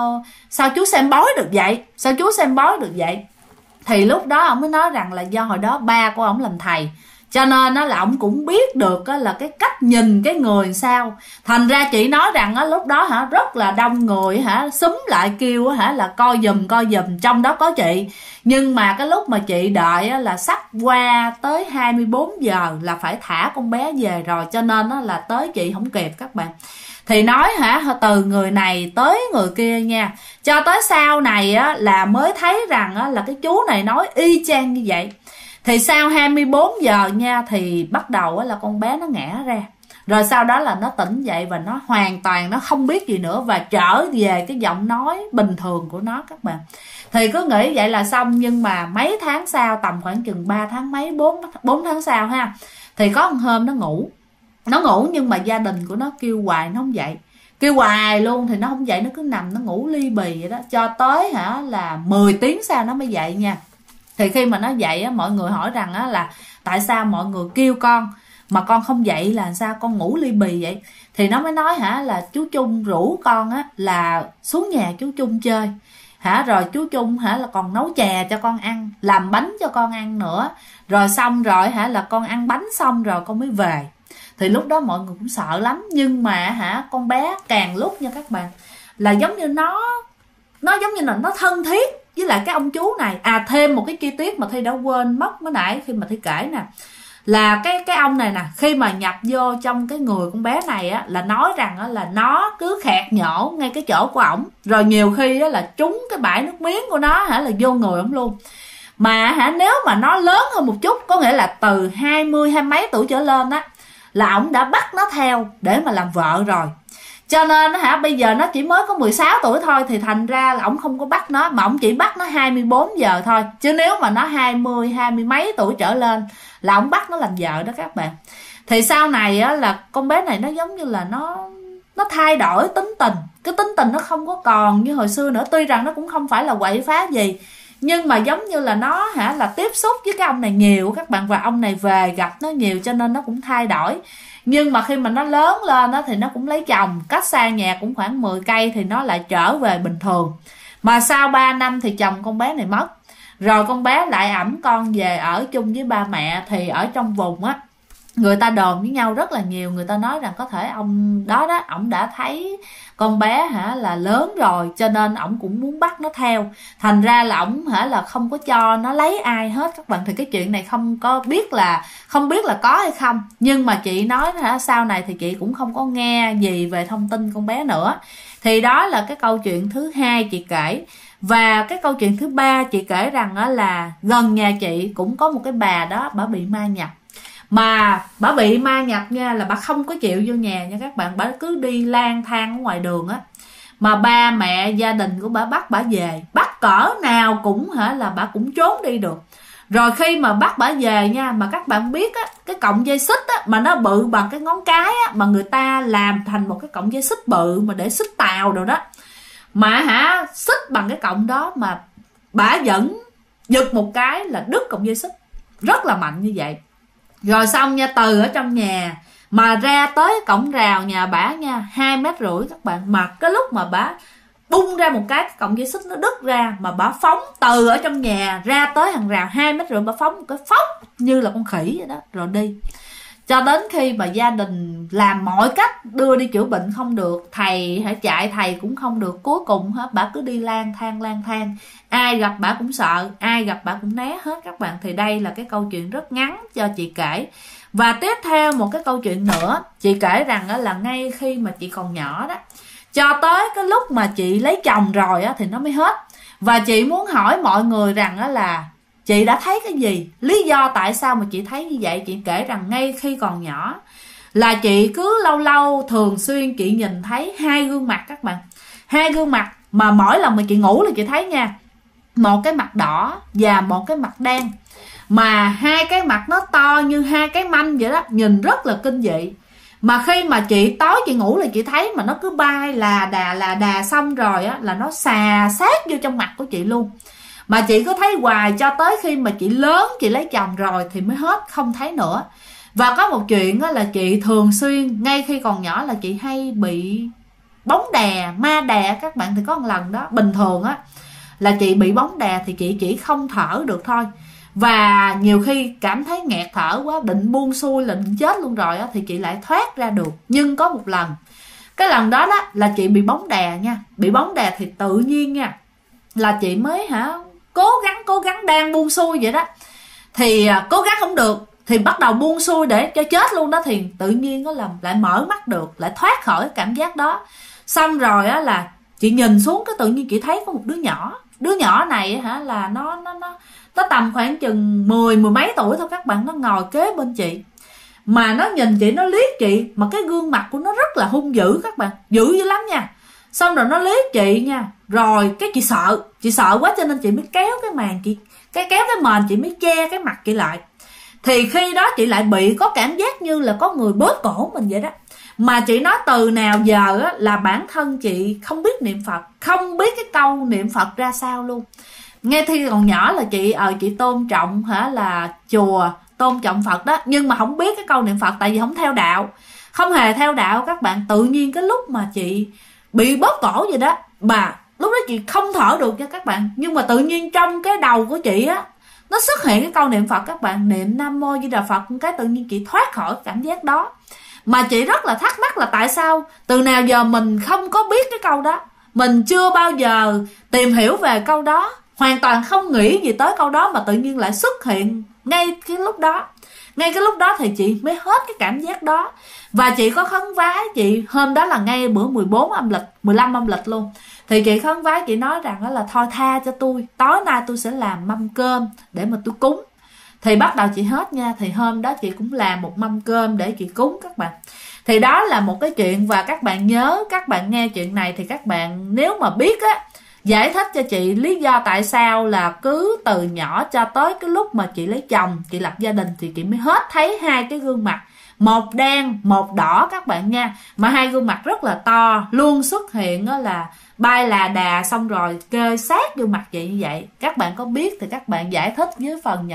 sao chú xem bói được vậy, sao chú xem bói được vậy. Thì lúc đó ông mới nói rằng là do hồi đó ba của ông làm thầy, cho nên là ông cũng biết được là cái cách nhìn cái người sao. Thành ra chị nói rằng lúc đó hả rất là đông người hả xúm lại kêu hả là coi giùm, trong đó có chị. Nhưng mà cái lúc mà chị đợi là sắp qua tới 24 giờ là phải thả con bé về rồi, cho nên là tới chị không kịp các bạn. Thì nói hả từ người này tới người kia nha, cho tới sau này là mới thấy rằng là cái chú này nói y chang như vậy. Thì sau 24 giờ nha thì bắt đầu là con bé nó ngã ra. Rồi sau đó là nó tỉnh dậy và nó hoàn toàn nó không biết gì nữa và trở về cái giọng nói bình thường của nó các bạn. Thì cứ nghĩ vậy là xong, nhưng mà mấy tháng sau, tầm khoảng chừng 3 tháng mấy, 4 tháng sau ha, thì có một hôm nó ngủ nhưng mà gia đình của nó kêu hoài nó không dậy, kêu hoài luôn thì nó không dậy, nó cứ nằm nó ngủ ly bì vậy đó, cho tới hả là 10 tiếng sau nó mới dậy nha. Thì khi mà nó dậy mọi người hỏi rằng là tại sao mọi người kêu con mà con không dậy, là sao con ngủ ly bì vậy. Thì nó mới nói hả là chú Trung rủ con là xuống nhà chú Trung chơi hả, rồi chú Trung hả là còn nấu chè cho con ăn, làm bánh cho con ăn nữa, rồi xong rồi hả là con ăn bánh xong rồi con mới về. Thì lúc đó mọi người cũng sợ lắm, nhưng mà hả con bé càng lúc nha các bạn là giống như nó giống như là nó thân thiết với lại cái ông chú này. Thêm một cái chi tiết mà Thi đã quên mất mới nãy khi mà Thi kể nè, là cái ông này nè, khi mà nhập vô trong cái người con bé này là nói rằng là nó cứ khẹt nhổ ngay cái chỗ của ổng, rồi nhiều khi là trúng cái bãi nước miếng của nó hả là vô người ổng luôn. Mà hả nếu mà nó lớn hơn một chút, có nghĩa là từ 20 mấy tuổi trở lên là ổng đã bắt nó theo để mà làm vợ rồi. Cho nên hả bây giờ nó chỉ mới có 16 tuổi thôi, thì thành ra là ổng không có bắt nó, mà ổng chỉ bắt nó 24 giờ thôi. Chứ nếu mà nó 20 mấy tuổi trở lên là ổng bắt nó làm vợ đó các bạn. Thì sau này là con bé này nó giống như là nó thay đổi tính tình. Cái tính tình nó không có còn như hồi xưa nữa. Tuy rằng nó cũng không phải là quậy phá gì, nhưng mà giống như là nó hả là tiếp xúc với cái ông này nhiều các bạn, và ông này về gặp nó nhiều cho nên nó cũng thay đổi. Nhưng mà khi mà nó lớn lên thì nó cũng lấy chồng, cách xa nhà cũng khoảng 10 cây thì nó lại trở về bình thường. Mà sau 3 năm thì chồng con bé này mất, rồi con bé lại ẵm con về ở chung với ba mẹ. Thì ở trong vùng người ta đồn với nhau rất là nhiều, người ta nói rằng có thể ông đó ổng đã thấy con bé hả là lớn rồi, cho nên ổng cũng muốn bắt nó theo. Thành ra là ổng hả là không có cho nó lấy ai hết các bạn. Thì cái chuyện này không biết là có hay không, nhưng mà chị nói hả sau này thì chị cũng không có nghe gì về thông tin con bé nữa. Thì đó là cái câu chuyện thứ hai chị kể. Và cái câu chuyện thứ ba chị kể rằng là gần nhà chị cũng có một cái bà đó, bà bị ma nhập. Mà bà bị ma nhập nha, là bà không có chịu vô nhà nha các bạn, bà cứ đi lang thang ở ngoài đường mà ba mẹ gia đình của bà bắt bà về, bắt cỡ nào cũng hả là bà cũng trốn đi được. Rồi khi mà bắt bà về nha, mà các bạn biết cái cọng dây xích mà nó bự bằng cái ngón cái mà người ta làm thành một cái cọng dây xích bự mà để xích tàu rồi đó, mà hả xích bằng cái cọng đó mà bà vẫn giật một cái là đứt cọng dây xích, rất là mạnh như vậy. Rồi xong nha, từ ở trong nhà mà ra tới cổng rào nhà bả nha, 2,5 mét các bạn. Mà cái lúc mà bả bung ra một cái cọng dây xích nó đứt ra, mà bả phóng từ ở trong nhà ra tới hàng rào 2,5 mét, bả phóng một cái phóc như là con khỉ vậy đó, rồi đi. Cho đến khi mà gia đình làm mọi cách đưa đi chữa bệnh không được, thầy hãy chạy thầy cũng không được, cuối cùng bả cứ đi lang thang, ai gặp bả cũng sợ, ai gặp bả cũng né hết các bạn. Thì đây là cái câu chuyện rất ngắn cho chị kể. Và tiếp theo một cái câu chuyện nữa chị kể rằng là ngay khi mà chị còn nhỏ đó, cho tới cái lúc mà chị lấy chồng rồi thì nó mới hết. Và chị muốn hỏi mọi người rằng là chị đã thấy cái gì, lý do tại sao mà chị thấy như vậy. Chị kể rằng ngay khi còn nhỏ là chị cứ lâu lâu thường xuyên chị nhìn thấy hai gương mặt các bạn, hai gương mặt mà mỗi lần mà chị ngủ là chị thấy nha, một cái mặt đỏ và một cái mặt đen, mà hai cái mặt nó to như hai cái manh vậy đó, nhìn rất là kinh dị. Mà khi mà chị tối chị ngủ là chị thấy mà nó cứ bay là đà xong rồi á là nó xà sát vô trong mặt của chị luôn. Mà chị cứ thấy hoài cho tới khi mà chị lớn, chị lấy chồng rồi thì mới hết, không thấy nữa. Và có một chuyện á là chị thường xuyên, ngay khi còn nhỏ là chị hay bị bóng đè, ma đè các bạn. Thì có một lần đó, bình thường á là chị bị bóng đè thì chị chỉ không thở được thôi. Và nhiều khi cảm thấy nghẹt thở quá, định buông xuôi là định chết luôn rồi á, thì chị lại thoát ra được. Nhưng có một lần, cái lần đó đó là chị bị bóng đè nha. Bị bóng đè thì tự nhiên nha, là chị mới cố gắng đang buông xuôi vậy đó, thì cố gắng không được thì bắt đầu buông xuôi để cho chết luôn đó, thì tự nhiên đó là lại mở mắt được, lại thoát khỏi cái cảm giác đó. Xong rồi á là chị nhìn xuống, cái tự nhiên chị thấy có một đứa nhỏ này hả, là nó tầm khoảng chừng mười mấy tuổi thôi các bạn. Nó ngồi kế bên chị, mà nó nhìn chị, nó liếc chị, mà cái gương mặt của nó rất là hung dữ các bạn, dữ dữ lắm nha. Xong rồi nó liếc chị nha, rồi cái chị sợ quá cho nên chị mới kéo cái màn, kéo cái mền chị mới che cái mặt chị lại. Thì khi đó chị lại bị có cảm giác như là có người bóp cổ mình vậy đó. Mà chị nói từ nào giờ á, là bản thân chị không biết niệm Phật, không biết cái câu niệm Phật ra sao luôn. Nghe khi còn nhỏ là chị tôn trọng là chùa, tôn trọng Phật đó, nhưng mà không biết cái câu niệm Phật, tại vì không theo đạo, không hề theo đạo các bạn. Tự nhiên cái lúc mà chị bị bóp cổ vậy đó, bà lúc đó chị không thở được nha các bạn. Nhưng mà tự nhiên trong cái đầu của chị á, nó xuất hiện cái câu niệm Phật các bạn, niệm Nam Mô Di Đà Phật, cái tự nhiên chị thoát khỏi cảm giác đó. Mà chị rất là thắc mắc là tại sao từ nào giờ mình không có biết cái câu đó, mình chưa bao giờ tìm hiểu về câu đó, hoàn toàn không nghĩ gì tới câu đó, mà tự nhiên lại xuất hiện ngay cái lúc đó. Ngay cái lúc đó thì chị mới hết cái cảm giác đó. Và chị có khấn vái, chị hôm đó là ngay bữa 14 âm lịch, 15 âm lịch luôn, thì chị khấn vái, chị nói rằng đó là thôi tha cho tôi, tối nay tôi sẽ làm mâm cơm để mà tôi cúng. Thì bắt đầu chị hết nha, thì hôm đó chị cũng làm một mâm cơm để chị cúng các bạn. Thì đó là một cái chuyện, và các bạn nhớ, các bạn nghe chuyện này thì các bạn nếu mà biết á, giải thích cho chị lý do tại sao là cứ từ nhỏ cho tới cái lúc mà chị lấy chồng, chị lập gia đình thì chị mới hết thấy hai cái gương mặt, một đen một đỏ các bạn nha. Mà hai gương mặt rất là to, luôn xuất hiện đó là bay là đà, xong rồi kê sát vô mặt chị như vậy. Các bạn có biết thì các bạn giải thích với phần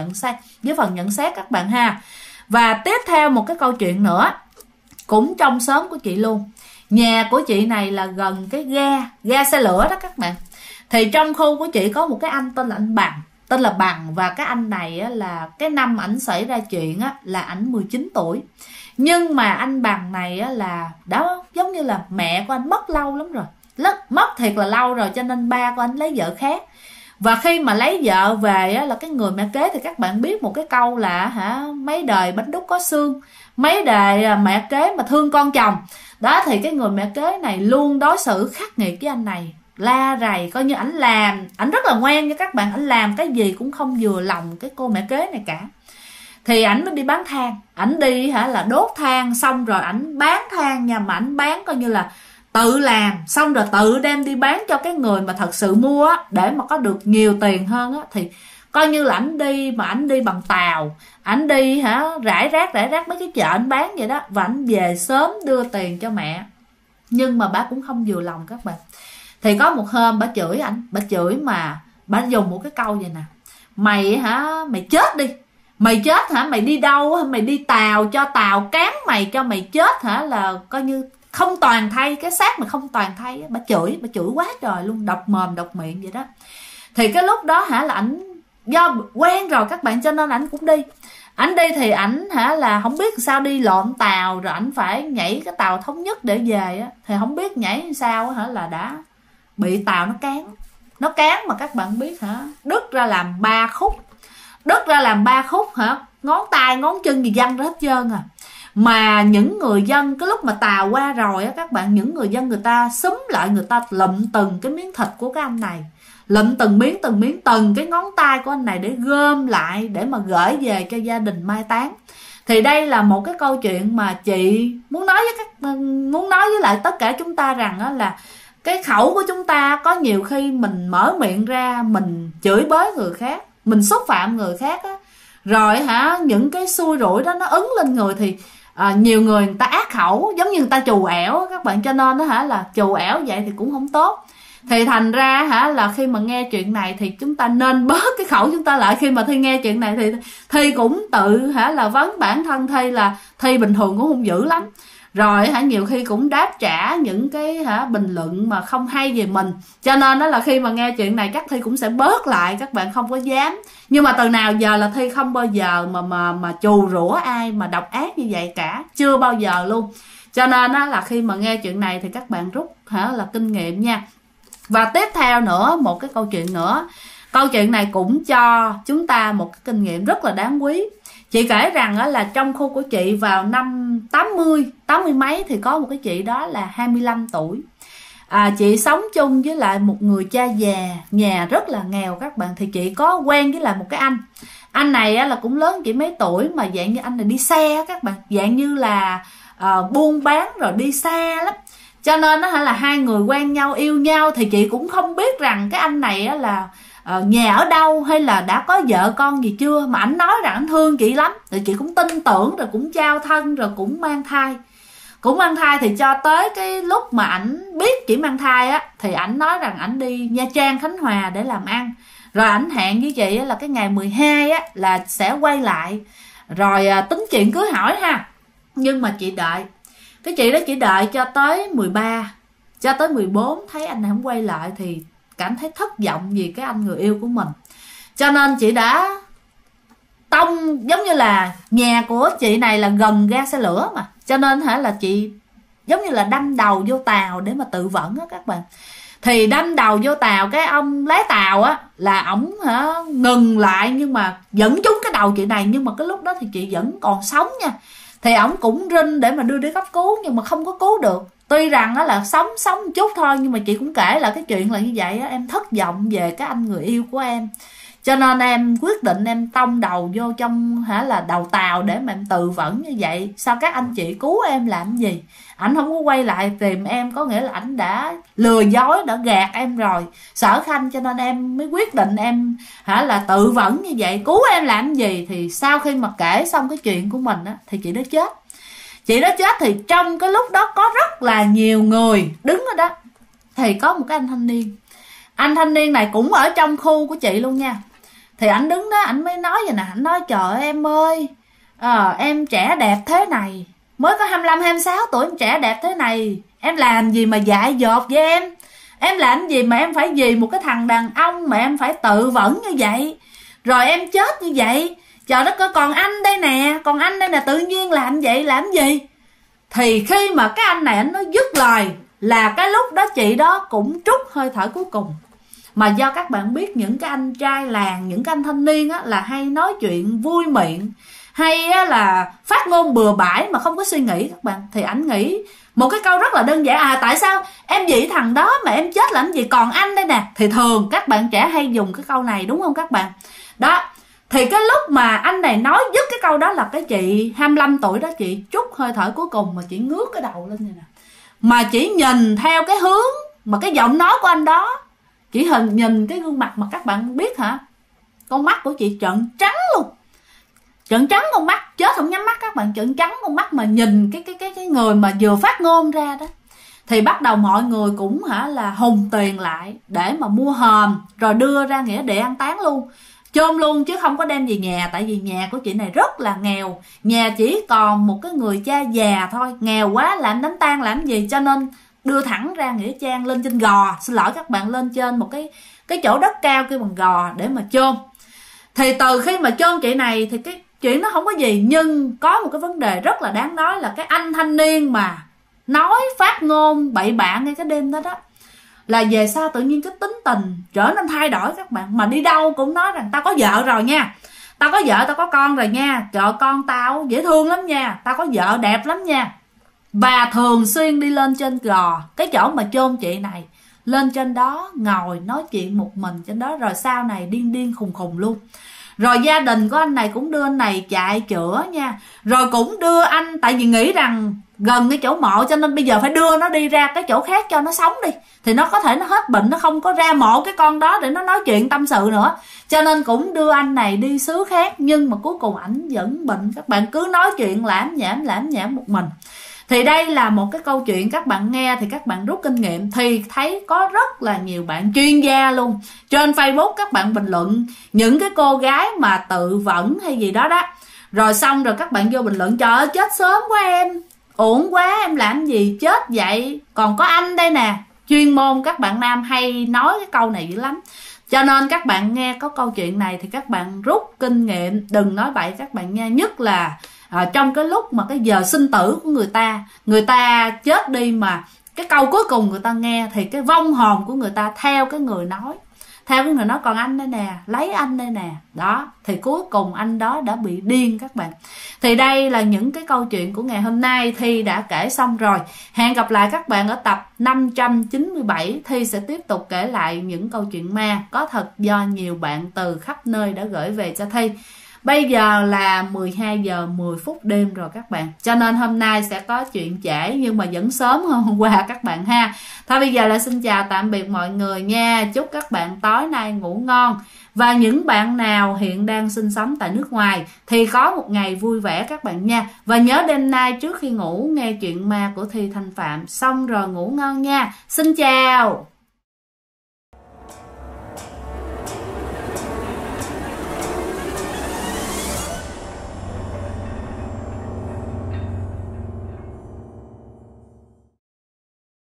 nhận xét các bạn ha. Và tiếp theo một cái câu chuyện nữa, cũng trong xóm của chị luôn. Nhà của chị này là gần cái ga xe lửa đó các bạn. Thì trong khu của chị có một cái anh tên là anh Bằng. Và cái anh này á, là cái năm ảnh xảy ra chuyện á, là ảnh 19 tuổi. Nhưng mà anh Bằng này á, là đã giống như là mẹ của anh mất lâu lắm rồi, mất thiệt là lâu rồi, cho nên ba của anh lấy vợ khác. Và khi mà lấy vợ về á, là cái người mẹ kế, thì các bạn biết một cái câu là mấy đời bánh đúc có xương, mấy đời mẹ kế mà thương con chồng đó. Thì cái người mẹ kế này luôn đối xử khắc nghiệt với anh này, la rầy, coi như ảnh rất là ngoan nha các bạn. Ảnh làm cái gì cũng không vừa lòng cái cô mẹ kế này cả. Thì ảnh mới đi bán than, ảnh đi là đốt than, xong rồi ảnh bán than nha. Mà ảnh bán coi như là tự làm xong rồi tự đem đi bán cho cái người mà thật sự mua á, để mà có được nhiều tiền hơn á. Thì coi như là ảnh đi bằng tàu, ảnh đi rải rác mấy cái chợ ảnh bán vậy đó. Và ảnh về sớm đưa tiền cho mẹ, nhưng mà bà cũng không vừa lòng các bạn. Thì có một hôm bà chửi ảnh, mà bà dùng một cái câu vậy nè: mày chết đi, mày chết mày đi đâu, mày đi tàu cho tàu cán mày cho mày chết là coi như không toàn thay, cái xác mà không toàn thay. Bà chửi quá trời luôn, độc mồm độc miệng vậy đó. Thì cái lúc đó là ảnh do quen rồi các bạn, cho nên ảnh cũng đi. Ảnh đi thì ảnh là không biết sao đi lộn tàu, rồi ảnh phải nhảy cái tàu thống nhất để về á. Thì không biết nhảy sao là đã bị tàu nó cán mà các bạn biết đứt ra làm 3 khúc, ngón tay ngón chân gì văng ra hết trơn à. Mà những người dân cái lúc mà tàu qua rồi á các bạn, những người dân người ta xúm lại, người ta lụm từng cái miếng thịt của cái anh này, lụm từng miếng từng cái ngón tay của anh này để gom lại, để mà gửi về cho gia đình mai táng. Thì đây là một cái câu chuyện mà chị muốn nói với lại tất cả chúng ta rằng là cái khẩu của chúng ta có nhiều khi mình mở miệng ra mình chửi bới người khác, mình xúc phạm người khác á, rồi những cái xui rủi đó nó ứng lên người thì nhiều người ta ác khẩu, giống như người ta trù ẻo các bạn, cho nên là trù ẻo vậy thì cũng không tốt. Thì thành ra là khi mà nghe chuyện này thì chúng ta nên bớt cái khẩu chúng ta lại. Khi mà Thi nghe chuyện này thì Thi cũng tự là vấn bản thân Thi là Thi bình thường cũng không dữ lắm, rồi nhiều khi cũng đáp trả những cái bình luận mà không hay về mình, cho nên đó là khi mà nghe chuyện này chắc Thi cũng sẽ bớt lại, các bạn không có dám. Nhưng mà từ nào giờ là Thi không bao giờ mà trù rủa ai mà độc ác như vậy cả, chưa bao giờ luôn. Cho nên là khi mà nghe chuyện này thì các bạn rút là kinh nghiệm nha. Và tiếp theo nữa, một cái câu chuyện nữa, câu chuyện này cũng cho chúng ta một cái kinh nghiệm rất là đáng quý. Chị kể rằng là trong khu của chị vào năm 80 mấy thì có một cái chị đó là 25 tuổi. Chị sống chung với lại một người cha già, nhà rất là nghèo các bạn. Thì chị có quen với lại một cái anh này là cũng lớn chị mấy tuổi, mà dạng như anh này đi xe các bạn, dạng như là buôn bán rồi đi xe lắm. Cho nên là hai người quen nhau, yêu nhau. Thì chị cũng không biết rằng cái anh này là nhà ở đâu hay là đã có vợ con gì chưa, mà ảnh nói rằng ảnh thương chị lắm. Thì chị cũng tin tưởng, rồi cũng trao thân, rồi cũng mang thai. Thì cho tới cái lúc mà ảnh biết chị mang thai á, thì ảnh nói rằng ảnh đi Nha Trang, Khánh Hòa để làm ăn. Rồi ảnh hẹn với chị là cái ngày 12 á là sẽ quay lại, rồi tính chuyện cưới hỏi ha. Nhưng mà chị đợi, cái chị đó chỉ đợi cho tới 13, cho tới 14 thấy anh này không quay lại thì cảm thấy thất vọng vì cái anh người yêu của mình. Cho nên chị đã tông, giống như là nhà của chị này là gần ga xe lửa mà, cho nên là chị giống như là đâm đầu vô tàu để mà tự vẫn á các bạn. Thì đâm đầu vô tàu, cái ông lái tàu á là ổng ngừng lại, nhưng mà vẫn trúng cái đầu chị này. Nhưng mà cái lúc đó thì chị vẫn còn sống nha. Thì ổng cũng rinh để mà đưa đi cấp cứu, nhưng mà không có cứu được. Tuy rằng là sống một chút thôi, nhưng mà chị cũng kể là cái chuyện là như vậy á, em thất vọng về cái anh người yêu của em. Cho nên em quyết định em tông đầu vô trong là đầu tàu để mà em tự vẫn như vậy. Sao các anh chị cứu em làm gì? Ảnh không có quay lại tìm em, có nghĩa là ảnh đã lừa dối, đã gạt em rồi, Sở Khanh. Cho nên em mới quyết định em là tự vẫn như vậy, cứu em làm gì. Thì sau khi mà kể xong cái chuyện của mình á, thì chị đó chết. Chị đó chết thì trong cái lúc đó có rất là nhiều người đứng ở đó. Thì có một cái anh thanh niên. Anh thanh niên này cũng ở trong khu của chị luôn nha. Thì ảnh đứng đó, ảnh mới nói vậy nè, ảnh nói trời ơi em ơi, em trẻ đẹp thế này, mới có 25, 26 tuổi em trẻ đẹp thế này, em làm gì mà dại dột với em? Em làm gì mà em phải vì một cái thằng đàn ông mà em phải tự vẫn như vậy? Rồi em chết như vậy, trời đất ơi, còn anh đây nè, tự nhiên làm vậy làm gì? Thì khi mà cái anh này anh nói dứt lời là cái lúc đó chị đó cũng trút hơi thở cuối cùng. Mà do các bạn biết những cái anh trai làng, những cái anh thanh niên á, là hay nói chuyện vui miệng, hay á, là phát ngôn bừa bãi mà không có suy nghĩ các bạn. Thì ảnh nghĩ một cái câu rất là đơn giản, tại sao em dị thằng đó mà em chết làm gì, còn anh đây nè. Thì thường các bạn trẻ hay dùng cái câu này đúng không các bạn? Đó, thì cái lúc mà anh này nói dứt cái câu đó là cái chị 25 tuổi đó, chị trút hơi thở cuối cùng mà chị ngước cái đầu lên này nè. Mà chỉ nhìn theo cái hướng mà cái giọng nói của anh đó, chỉ nhìn cái gương mặt mà các bạn biết hả, con mắt của chị trợn trắng luôn, trợn trắng con mắt, chết không nhắm mắt các bạn, trợn trắng con mắt mà nhìn cái người mà vừa phát ngôn ra đó. Thì bắt đầu mọi người cũng là hùng tiền lại để mà mua hòm rồi đưa ra nghĩa địa an táng luôn, chôn luôn, chứ không có đem về nhà. Tại vì nhà của chị này rất là nghèo, nhà chỉ còn một cái người cha già thôi, nghèo quá làm đám tang làm gì, cho nên đưa thẳng ra nghĩa trang, lên trên gò, xin lỗi các bạn, lên trên một cái chỗ đất cao kêu bằng gò để mà chôn. Thì từ khi mà chôn chị này thì cái chuyện nó không có gì, nhưng có một cái vấn đề rất là đáng nói là cái anh thanh niên mà nói phát ngôn bậy bạ ngay cái đêm đó đó, là về sau tự nhiên cái tính tình trở nên thay đổi các bạn. Mà đi đâu cũng nói rằng tao có vợ rồi nha, tao có vợ, tao có con rồi nha, trời, con tao dễ thương lắm nha, tao có vợ đẹp lắm nha. Và thường xuyên đi lên trên gò, cái chỗ mà chôn chị này, lên trên đó ngồi nói chuyện một mình trên đó, rồi sau này điên khùng luôn. Rồi gia đình của anh này cũng đưa anh này chạy chữa nha, rồi cũng đưa anh, tại vì nghĩ rằng gần cái chỗ mộ, cho nên bây giờ phải đưa nó đi ra cái chỗ khác cho nó sống đi, thì nó có thể nó hết bệnh, nó không có ra mộ cái con đó để nó nói chuyện tâm sự nữa, cho nên cũng đưa anh này đi xứ khác. Nhưng mà cuối cùng ảnh vẫn bệnh, các bạn cứ nói chuyện lãm nhảm một mình. Thì đây là một cái câu chuyện các bạn nghe thì các bạn rút kinh nghiệm, thì thấy có rất là nhiều bạn chuyên gia luôn trên Facebook các bạn bình luận những cái cô gái mà tự vẫn hay gì đó đó, rồi xong rồi các bạn vô bình luận trời ơi chết sớm quá em, uổng quá em làm gì chết vậy. Còn có anh đây nè, chuyên môn các bạn nam hay nói cái câu này dữ lắm, cho nên các bạn nghe có câu chuyện này thì các bạn rút kinh nghiệm, đừng nói bậy các bạn nha. Nhất là trong cái lúc mà cái giờ sinh tử của người ta chết đi mà cái câu cuối cùng người ta nghe thì cái vong hồn của người ta theo cái người nói, còn anh đây nè, lấy anh đây nè, đó thì cuối cùng anh đó đã bị điên các bạn. Thì đây là những cái câu chuyện của ngày hôm nay, Thi đã kể xong rồi. Hẹn gặp lại các bạn ở tập 597. Thi sẽ tiếp tục kể lại những câu chuyện ma có thật do nhiều bạn từ khắp nơi đã gửi về cho Thi. Bây giờ là 12 giờ 10 phút đêm rồi các bạn, cho nên hôm nay sẽ có chuyện trễ nhưng mà vẫn sớm hơn hôm qua các bạn ha. Thôi bây giờ là xin chào tạm biệt mọi người nha. Chúc các bạn tối nay ngủ ngon. Và những bạn nào hiện đang sinh sống tại nước ngoài thì có một ngày vui vẻ các bạn nha. Và nhớ đêm nay trước khi ngủ nghe chuyện ma của Thi Thanh Phạm xong rồi ngủ ngon nha. Xin chào.